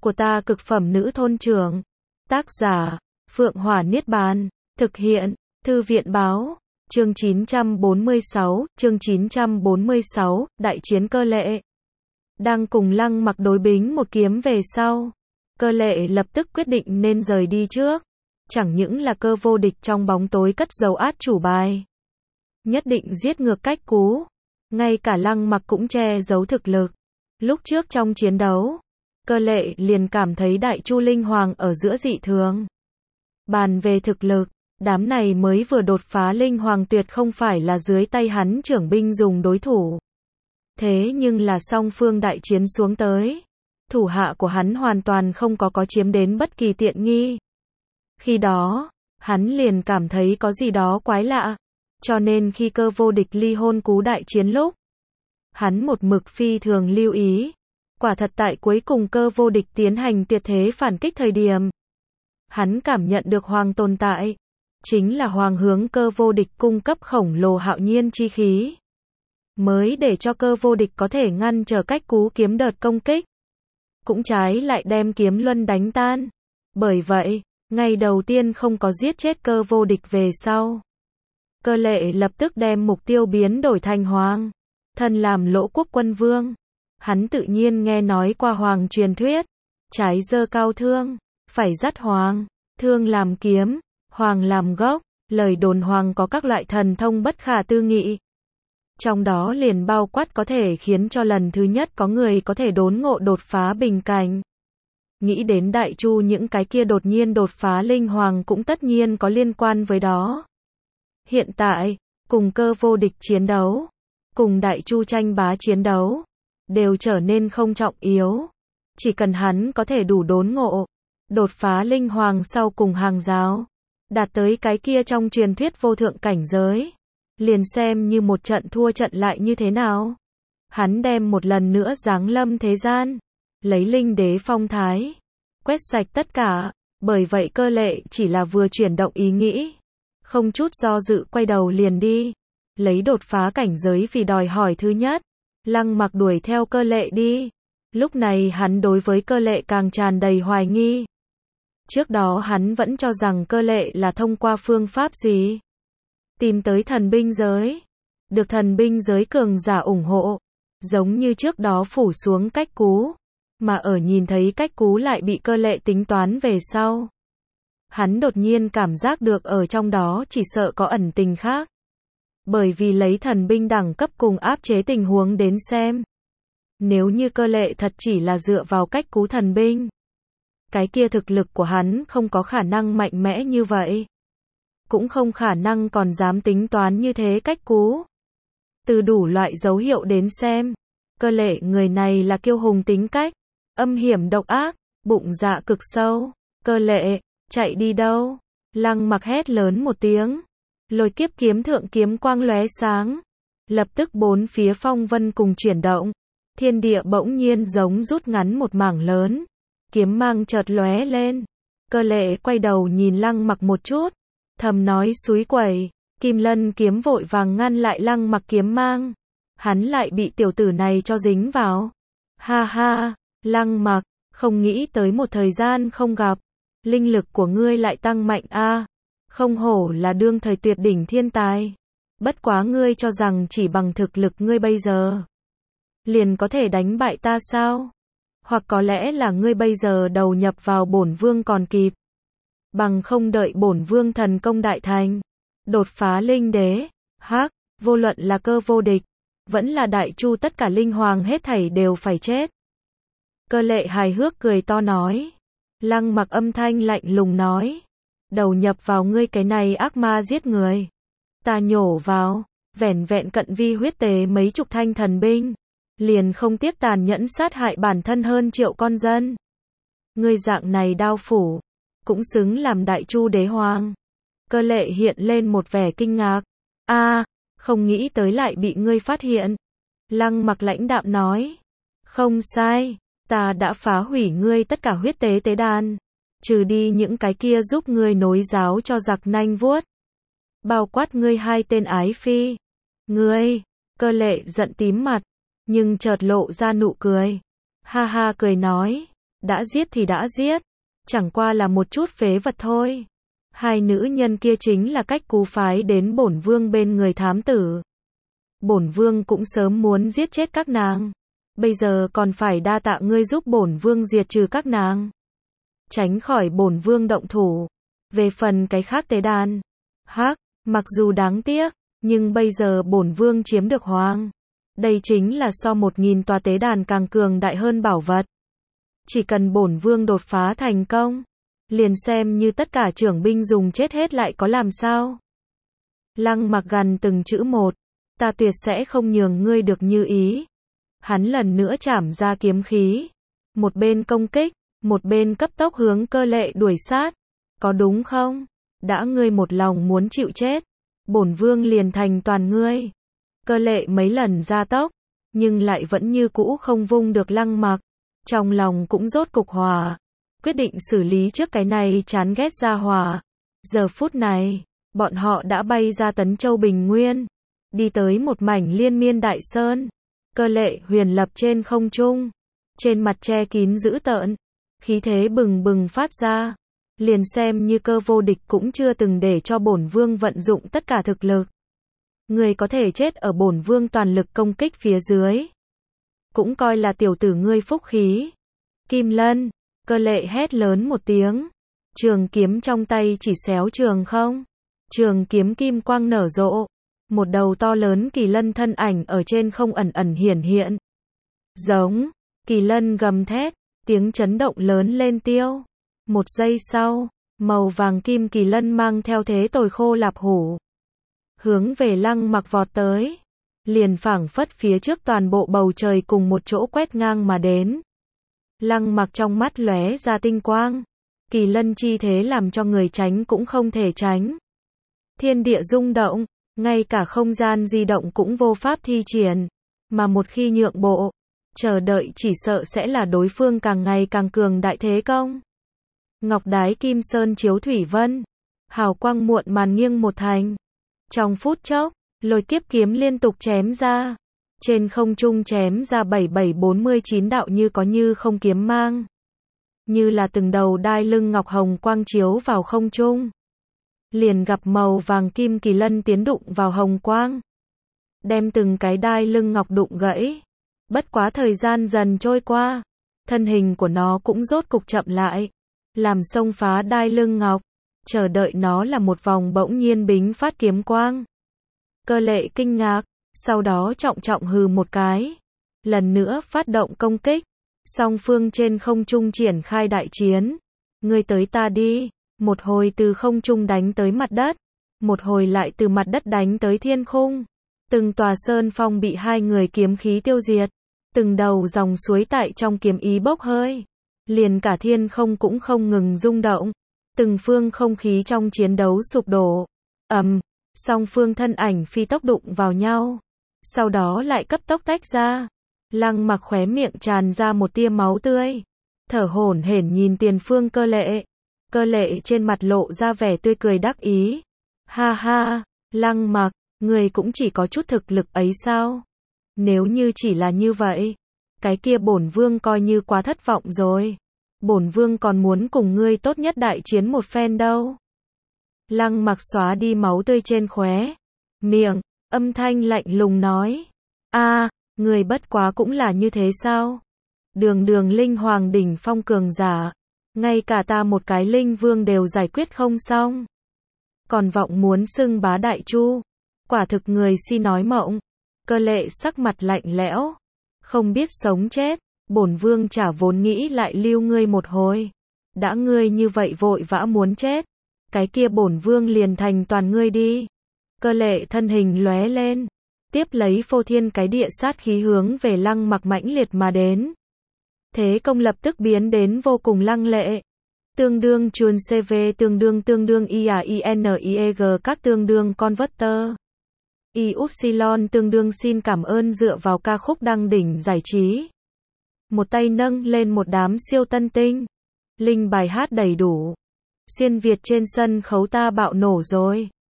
của ta cực phẩm nữ thôn trưởng. Tác giả, Phượng Hỏa Niết Bàn. Thực hiện, Thư viện Báo. Chương 946, chương 946, Đại chiến Cơ Lệ. Đang cùng Lăng Mặc đối bính một kiếm về sau, Cơ Lệ lập tức quyết định nên rời đi trước. Chẳng những là Cơ Vô Địch trong bóng tối cất giấu át chủ bài, nhất định giết ngược Cách Cú. Ngay cả Lăng Mặc cũng che giấu thực lực. Lúc trước trong chiến đấu, Cơ Lệ liền cảm thấy Đại Chu Linh Hoàng ở giữa dị thường. Bàn về thực lực, đám này mới vừa đột phá Linh Hoàng tuyệt không phải là dưới tay hắn trưởng binh dùng đối thủ. Thế nhưng là song phương đại chiến xuống tới, thủ hạ của hắn hoàn toàn không có chiếm đến bất kỳ tiện nghi. Khi đó, hắn liền cảm thấy có gì đó quái lạ. Cho nên khi Cơ Vô Địch ly hôn cú đại chiến lúc, hắn một mực phi thường lưu ý. Quả thật tại cuối cùng Cơ Vô Địch tiến hành tuyệt thế phản kích thời điểm, hắn cảm nhận được Hoàng tồn tại. Chính là Hoàng hướng Cơ Vô Địch cung cấp khổng lồ hạo nhiên chi khí, mới để cho Cơ Vô Địch có thể ngăn trở Cách Cú kiếm đợt công kích. Cũng trái lại đem kiếm luân đánh tan. Bởi vậy, ngày đầu tiên không có giết chết Cơ Vô Địch về sau, Cơ Lệ lập tức đem mục tiêu biến đổi thành Hoàng. Thân làm Lỗ Quốc quân vương, hắn tự nhiên nghe nói qua Hoàng truyền thuyết. Trái giơ cao thương, phải dắt Hoàng. Thương làm kiếm, Hoàng làm gốc. Lời đồn Hoàng có các loại thần thông bất khả tư nghị. Trong đó liền bao quát có thể khiến cho lần thứ nhất có người có thể đốn ngộ đột phá bình cảnh. Nghĩ đến Đại Chu những cái kia đột nhiên đột phá Linh Hoàng cũng tất nhiên có liên quan với đó. Hiện tại, cùng Cơ Vô Địch chiến đấu, cùng Đại Chu tranh bá chiến đấu, đều trở nên không trọng yếu. Chỉ cần hắn có thể đủ đốn ngộ, đột phá Linh Hoàng sau cùng hàng giáo, đạt tới cái kia trong truyền thuyết vô thượng cảnh giới, liền xem như một trận thua trận lại như thế nào. Hắn đem một lần nữa giáng lâm thế gian, lấy linh đế phong thái, quét sạch tất cả. Bởi vậy Cơ Lệ chỉ là vừa chuyển động ý nghĩ, không chút do dự quay đầu liền đi. Lấy đột phá cảnh giới vì đòi hỏi thứ nhất, Lăng Mặc đuổi theo Cơ Lệ đi. Lúc này hắn đối với Cơ Lệ càng tràn đầy hoài nghi. Trước đó hắn vẫn cho rằng Cơ Lệ là thông qua phương pháp gì tìm tới thần binh giới, được thần binh giới cường giả ủng hộ, giống như trước đó phủ xuống Cách Cú, mà ở nhìn thấy Cách Cú lại bị Cơ Lệ tính toán về sau, hắn đột nhiên cảm giác được ở trong đó chỉ sợ có ẩn tình khác. Bởi vì lấy thần binh đẳng cấp cùng áp chế tình huống đến xem, nếu như Cơ Lệ thật chỉ là dựa vào Cách Cú thần binh, cái kia thực lực của hắn không có khả năng mạnh mẽ như vậy, cũng không khả năng còn dám tính toán như thế Cách Cú. Từ đủ loại dấu hiệu đến xem, Cơ Lệ người này là kiêu hùng tính cách, âm hiểm độc ác, bụng dạ cực sâu. Cơ Lệ, chạy đi đâu? Lăng Mặc hét lớn một tiếng, Lôi Kiếp kiếm thượng kiếm quang lóe sáng, lập tức bốn phía phong vân cùng chuyển động, thiên địa bỗng nhiên giống rút ngắn một mảng lớn, kiếm mang chợt lóe lên. Cơ Lệ quay đầu nhìn Lăng Mặc một chút, thầm nói xúi quẩy. Kim Lân kiếm vội vàng ngăn lại Lăng Mặc kiếm mang, hắn lại bị tiểu tử này cho dính vào. Ha ha, Lăng Mặc, không nghĩ tới một thời gian không gặp, linh lực của ngươi lại tăng mạnh a. Không hổ là đương thời tuyệt đỉnh thiên tài. Bất quá ngươi cho rằng chỉ bằng thực lực ngươi bây giờ liền có thể đánh bại ta sao? Hoặc có lẽ là ngươi bây giờ đầu nhập vào bổn vương còn kịp, bằng không đợi bổn vương thần công đại thành, đột phá linh đế, vô luận là Cơ Vô Địch, vẫn là Đại Chu tất cả linh hoàng hết thảy đều phải chết. Cơ Lệ hài hước cười to nói. Lăng Mặc âm thanh lạnh lùng nói, đầu nhập vào ngươi cái này ác ma giết người, ta nhổ vào, vẻn vẹn cận vi huyết tế mấy chục thanh thần binh, liền không tiếc tàn nhẫn sát hại bản thân hơn triệu con dân. Ngươi dạng này đao phủ, cũng xứng làm Đại Chu đế hoàng. Cơ Lệ hiện lên một vẻ kinh ngạc. Không nghĩ tới lại bị ngươi phát hiện. Lăng Mặc lãnh đạm nói. Không sai, ta đã phá hủy ngươi tất cả huyết tế tế đàn, trừ đi những cái kia giúp ngươi nối giáo cho giặc nanh vuốt, bao quát ngươi hai tên ái phi. Ngươi, Cơ Lệ giận tím mặt, nhưng chợt lộ ra nụ cười. Ha ha cười nói, Đã giết thì đã giết, chẳng qua là một chút phế vật thôi. Hai nữ nhân kia chính là cách cú phái đến bổn vương bên người thám tử. Bổn vương cũng sớm muốn giết chết các nàng. Bây giờ còn phải đa tạ ngươi giúp bổn vương diệt trừ các nàng. Tránh khỏi bổn vương động thủ. Về phần cái khác tế đàn. Hắc, mặc dù đáng tiếc, nhưng bây giờ bổn vương chiếm được hoàng. Đây chính là so 1000 tòa tế đàn càng cường đại hơn bảo vật. Chỉ cần bổn vương đột phá thành công, liền xem như tất cả trưởng binh dùng chết hết lại có làm sao. Lăng Mặc gằn từng chữ một, ta tuyệt sẽ không nhường ngươi được như ý. Hắn lần nữa chảm ra kiếm khí, một bên công kích, một bên cấp tốc hướng Cơ Lệ đuổi sát. Có đúng không? Đã ngươi một lòng muốn chịu chết, bổn vương liền thành toàn ngươi. Cơ Lệ mấy lần gia tốc, nhưng lại vẫn như cũ không vung được Lăng Mặc. Trong lòng cũng rốt cục hòa, quyết định xử lý trước cái này chán ghét gia hỏa. Giờ phút này, bọn họ đã bay ra Tấn Châu Bình Nguyên, đi tới một mảnh liên miên đại sơn. Cơ Lệ huyền lập trên không trung, trên mặt che kín dữ tợn, khí thế bừng bừng phát ra. Liền xem như Cơ vô địch cũng chưa từng để cho bổn vương vận dụng tất cả thực lực. Người có thể chết ở bổn vương toàn lực công kích phía dưới, cũng coi là tiểu tử ngươi phúc khí. Kim Lân, Cơ Lệ hét lớn một tiếng, trường kiếm trong tay chỉ xéo trường không. Trường kiếm kim quang nở rộ, một đầu to lớn kỳ lân thân ảnh ở trên không ẩn ẩn hiển hiện. Giống, kỳ lân gầm thét, tiếng chấn động lớn lên tiêu. Một giây sau, màu vàng kim kỳ lân mang theo thế tồi khô lạp hủ, hướng về Lăng Mặc vọt tới. Liền phảng phất phía trước toàn bộ bầu trời cùng một chỗ quét ngang mà đến. Lăng Mặc trong mắt lóe ra tinh quang, kỳ lân chi thế làm cho người tránh cũng không thể tránh. Thiên địa rung động, ngay cả không gian di động cũng vô pháp thi triển, mà một khi nhượng bộ, chờ đợi chỉ sợ sẽ là đối phương càng ngày càng cường đại thế công. Ngọc đái kim sơn chiếu thủy vân, hào quang muộn màn nghiêng một thành. Trong phút chốc, lôi kiếp kiếm liên tục chém ra, trên không trung chém ra 7749 đạo như có như không kiếm mang, như là từng đầu đai lưng ngọc hồng quang chiếu vào không trung. Liền gặp màu vàng kim kỳ lân tiến đụng vào hồng quang, đem từng cái đai lưng ngọc đụng gãy. Bất quá thời gian dần trôi qua, thân hình của nó cũng rốt cục chậm lại, làm xông phá đai lưng ngọc, chờ đợi nó là một vòng bỗng nhiên bính phát kiếm quang. Cơ Lệ kinh ngạc, sau đó trọng trọng hừ một cái, lần nữa phát động công kích. Song phương trên không trung triển khai đại chiến, ngươi tới ta đi, một hồi từ không trung đánh tới mặt đất, một hồi lại từ mặt đất đánh tới thiên khung. Từng tòa sơn phong bị hai người kiếm khí tiêu diệt, từng đầu dòng suối tại trong kiếm ý bốc hơi, liền cả thiên không cũng không ngừng rung động, từng phương không khí trong chiến đấu sụp đổ. Song phương thân ảnh phi tốc đụng vào nhau, sau đó lại cấp tốc tách ra. Lăng Mặc khóe miệng tràn ra một tia máu tươi, thở hổn hển nhìn tiền phương Cơ Lệ. Cơ Lệ trên mặt lộ ra vẻ tươi cười đắc ý. Ha ha, Lăng Mặc, người cũng chỉ có chút thực lực ấy sao? Nếu như chỉ là như vậy, cái kia bổn vương coi như quá thất vọng rồi. Bổn vương còn muốn cùng ngươi tốt nhất đại chiến một phen đâu. Lăng Mặc xóa đi máu tươi trên khóe miệng, âm thanh lạnh lùng nói. Người bất quá cũng là như thế sao? Đường đường linh hoàng đỉnh phong cường giả, ngay cả ta một cái linh vương đều giải quyết không xong, còn vọng muốn xưng bá đại chu, quả thực người si nói mộng. Cơ Lệ sắc mặt lạnh lẽo, không biết sống chết, bổn vương chả vốn nghĩ lại lưu ngươi một hồi. Đã ngươi như vậy vội vã muốn chết, cái kia bổn vương liền thành toàn ngươi đi. Cơ Lệ thân hình lóe lên, tiếp lấy phô thiên cái địa sát khí hướng về Lăng Mặc mãnh liệt mà đến. Thế công lập tức biến đến vô cùng lăng lệ. Tương đương chuồn CV tương đương IAINIEG các tương đương converter. Y-Upsilon tương đương xin cảm ơn dựa vào ca khúc đăng đỉnh giải trí. Một tay nâng lên một đám siêu tân tinh. Linh bài hát đầy đủ. Xuyên Việt trên sân khấu ta bạo nổ rồi.